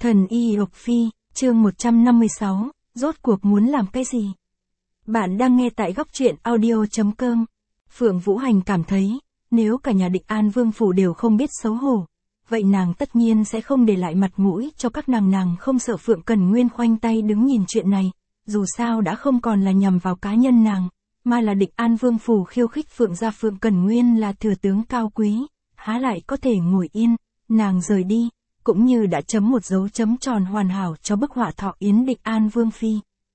Thần Y Lộc Phi, chương 156, rốt cuộc muốn làm cái gì? Bạn đang nghe tại góc truyện audio.com. Phượng Vũ Hành cảm thấy, nếu cả nhà Định An Vương phủ đều không biết xấu hổ, vậy nàng tất nhiên sẽ không để lại mặt mũi cho các nàng không sợ Phượng Cẩn Nguyên khoanh tay đứng nhìn chuyện này, dù sao đã không còn là nhằm vào cá nhân nàng, mà là Định An Vương phủ khiêu khích Phượng gia. Phượng Cẩn Nguyên là thừa tướng cao quý, há lại có thể ngồi yên. Nàng rời đi, cũng như đã chấm một dấu chấm tròn hoàn hảo cho bức họa thọ yến Định An Vương phi.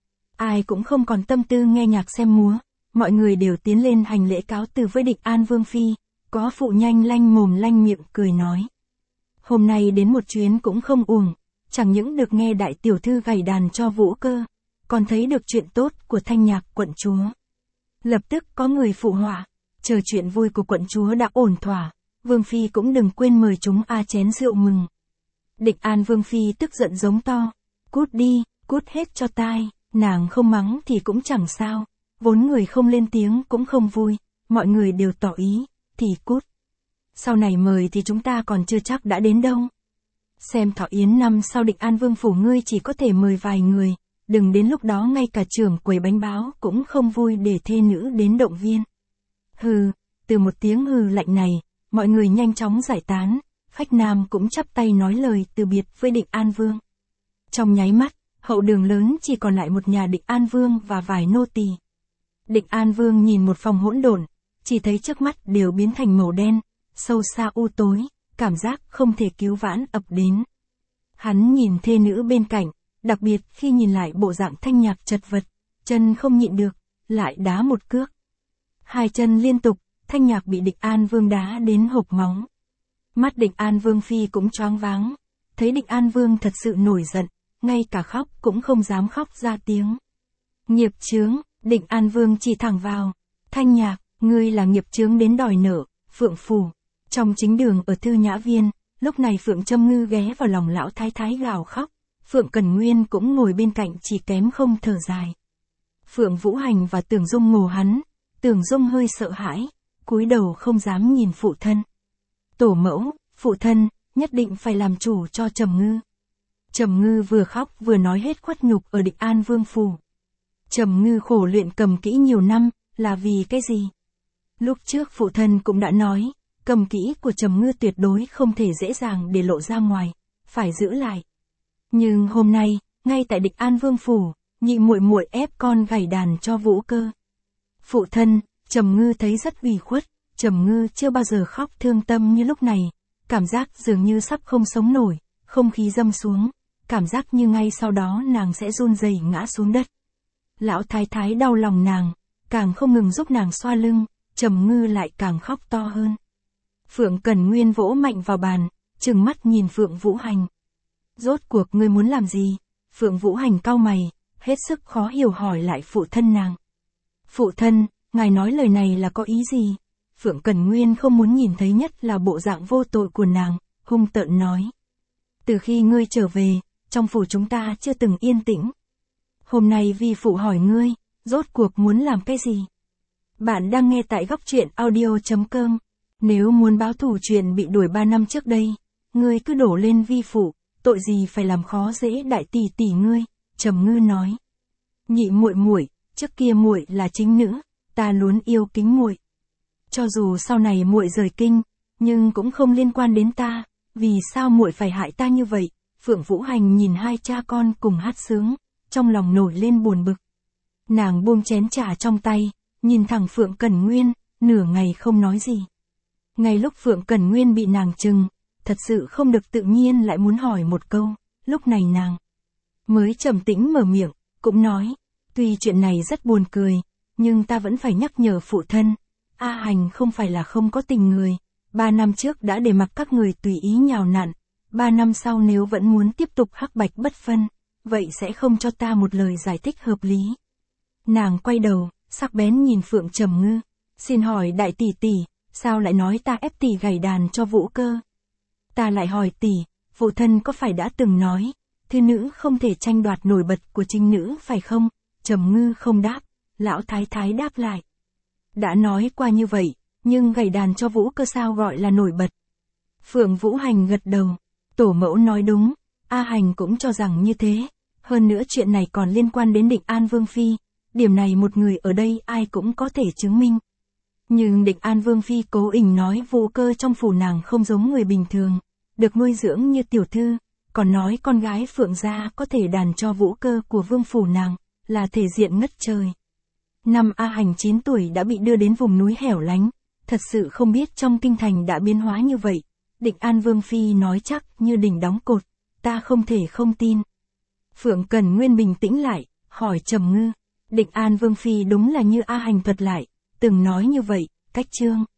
Ai cũng không còn tâm tư nghe nhạc xem múa, mọi người đều tiến lên hành lễ cáo từ với Định An Vương phi, có phụ nhanh lanh mồm lanh miệng cười nói. Hôm nay đến một chuyến cũng không uổng, chẳng những được nghe đại tiểu thư gảy đàn cho Vũ Cơ, còn thấy được chuyện tốt của Thanh Nhạc quận chúa. Lập tức có người phụ họa, chờ chuyện vui của quận chúa đã ổn thỏa, Vương phi cũng đừng quên mời chúng chén rượu mừng. Định An Vương phi tức giận giống to, cút đi, cút hết cho tai, nàng không mắng thì cũng chẳng sao, vốn người không lên tiếng cũng không vui, mọi người đều tỏ ý, thì cút. Sau này mời thì chúng ta còn chưa chắc đã đến đâu. Xem thọ yến năm sau Định An Vương phủ ngươi chỉ có thể mời vài người, đừng đến lúc đó ngay cả trưởng quầy bánh báo cũng không vui để thê nữ đến động viên. Hừ, từ một tiếng hừ lạnh này, mọi người nhanh chóng giải tán, khách nam cũng chắp tay nói lời từ biệt với Định An Vương. Trong nháy mắt, hậu đường lớn chỉ còn lại một nhà Định An Vương và vài nô tỳ. Định An Vương nhìn một phòng hỗn độn, chỉ thấy trước mắt đều biến thành màu đen, sâu xa u tối, cảm giác không thể cứu vãn ập đến. Hắn nhìn thê nữ bên cạnh, đặc biệt khi nhìn lại bộ dạng Thanh Nhạc chật vật, chân không nhịn được, lại đá một cước. Hai chân liên tục, Thanh Nhạc bị Định An Vương đá đến hộc máu. Mắt Định An Vương phi cũng choáng váng, thấy Định An Vương thật sự nổi giận, ngay cả khóc cũng không dám khóc ra tiếng. Nghiệp chướng, Định An Vương chỉ thẳng vào, Thanh Nhạc, ngươi là nghiệp chướng đến đòi nợ, Phượng phủ. Trong chính đường ở Thư Nhã Viên, lúc này Phượng Trâm Ngư ghé vào lòng lão thái thái gào khóc, Phượng Cẩn Nguyên cũng ngồi bên cạnh chỉ kém không thở dài. Phượng Vũ Hành và Tưởng Dung ngồ hắn, Tưởng Dung hơi sợ hãi, cúi đầu không dám nhìn phụ thân. Tổ mẫu, phụ thân, nhất định phải làm chủ cho Trầm Ngư. Trầm Ngư vừa khóc vừa nói hết khuất nhục ở Định An Vương phủ. Trầm Ngư khổ luyện cầm kỹ nhiều năm, là vì cái gì? Lúc trước phụ thân cũng đã nói, cầm kỹ của Trầm Ngư tuyệt đối không thể dễ dàng để lộ ra ngoài, phải giữ lại. Nhưng hôm nay, ngay tại Định An Vương phủ, nhị muội muội ép con gảy đàn cho Vũ Cơ. Phụ thân, Trầm Ngư thấy rất ủy khuất, Trầm Ngư chưa bao giờ khóc thương tâm như lúc này, cảm giác dường như sắp không sống nổi, không khí dâng xuống, cảm giác như ngay sau đó nàng sẽ run rẩy ngã xuống đất. Lão thái thái đau lòng nàng, càng không ngừng giúp nàng xoa lưng, Trầm Ngư lại càng khóc to hơn. Phượng Cẩn Nguyên vỗ mạnh vào bàn, trừng mắt nhìn Phượng Vũ Hành. Rốt cuộc ngươi muốn làm gì? Phượng Vũ Hành cau mày, hết sức khó hiểu hỏi lại phụ thân nàng. Phụ thân, ngài nói lời này là có ý gì? Phượng Cẩn Nguyên không muốn nhìn thấy nhất là bộ dạng vô tội của nàng, hung tợn nói. Từ khi ngươi trở về, trong phủ chúng ta chưa từng yên tĩnh. Hôm nay vi phụ hỏi ngươi, rốt cuộc muốn làm cái gì? Bạn đang nghe tại góc truyện audio.com. Nếu muốn báo thù chuyện bị đuổi 3 năm trước đây, ngươi cứ đổ lên vi phụ, tội gì phải làm khó dễ đại tỷ tỷ ngươi, Trầm Ngư nói. Nhị muội muội, trước kia muội là chính nữ, ta luôn yêu kính muội. Cho dù sau này muội rời kinh, nhưng cũng không liên quan đến ta, vì sao muội phải hại ta như vậy? Phượng Vũ Hành nhìn hai cha con cùng hát sướng, trong lòng nổi lên buồn bực. Nàng buông chén trà trong tay, nhìn thẳng Phượng Cẩn Nguyên, nửa ngày không nói gì. Ngay lúc Phượng Cẩn Nguyên bị nàng trừng, thật sự không được tự nhiên lại muốn hỏi một câu, lúc này nàng mới trầm tĩnh mở miệng, cũng nói, tuy chuyện này rất buồn cười, nhưng ta vẫn phải nhắc nhở phụ thân, A Hành không phải là không có tình người, 3 năm trước đã để mặc các người tùy ý nhào nặn, 3 năm sau nếu vẫn muốn tiếp tục hắc bạch bất phân, vậy sẽ không cho ta một lời giải thích hợp lý. Nàng quay đầu, sắc bén nhìn Phượng Trầm Ngư, xin hỏi đại tỷ tỷ, sao lại nói ta ép tỷ gảy đàn cho Vũ Cơ? Ta lại hỏi tỷ, phụ thân có phải đã từng nói, thư nữ không thể tranh đoạt nổi bật của trinh nữ phải không? Trầm Ngư không đáp, lão thái thái đáp lại. Đã nói qua như vậy, nhưng gảy đàn cho Vũ Cơ sao gọi là nổi bật? Phượng Vũ Hành gật đầu, tổ mẫu nói đúng, A Hành cũng cho rằng như thế. Hơn nữa chuyện này còn liên quan đến Định An Vương Phi. Điểm này một người ở đây ai cũng có thể chứng minh. Nhưng Định An Vương Phi cố tình nói Vũ Cơ trong phủ nàng không giống người bình thường, được nuôi dưỡng như tiểu thư, còn nói con gái Phượng gia có thể đàn cho Vũ Cơ của vương phủ nàng, là thể diện ngất trời. Năm A Hành 9 tuổi đã bị đưa đến vùng núi hẻo lánh, thật sự không biết trong kinh thành đã biến hóa như vậy. Định An Vương Phi nói chắc như đỉnh đóng cột, ta không thể không tin. Phượng Cẩn Nguyên bình tĩnh lại, hỏi Trầm Ngư, Định An Vương Phi đúng là như A Hành thuật lại, từng nói như vậy, cách chương.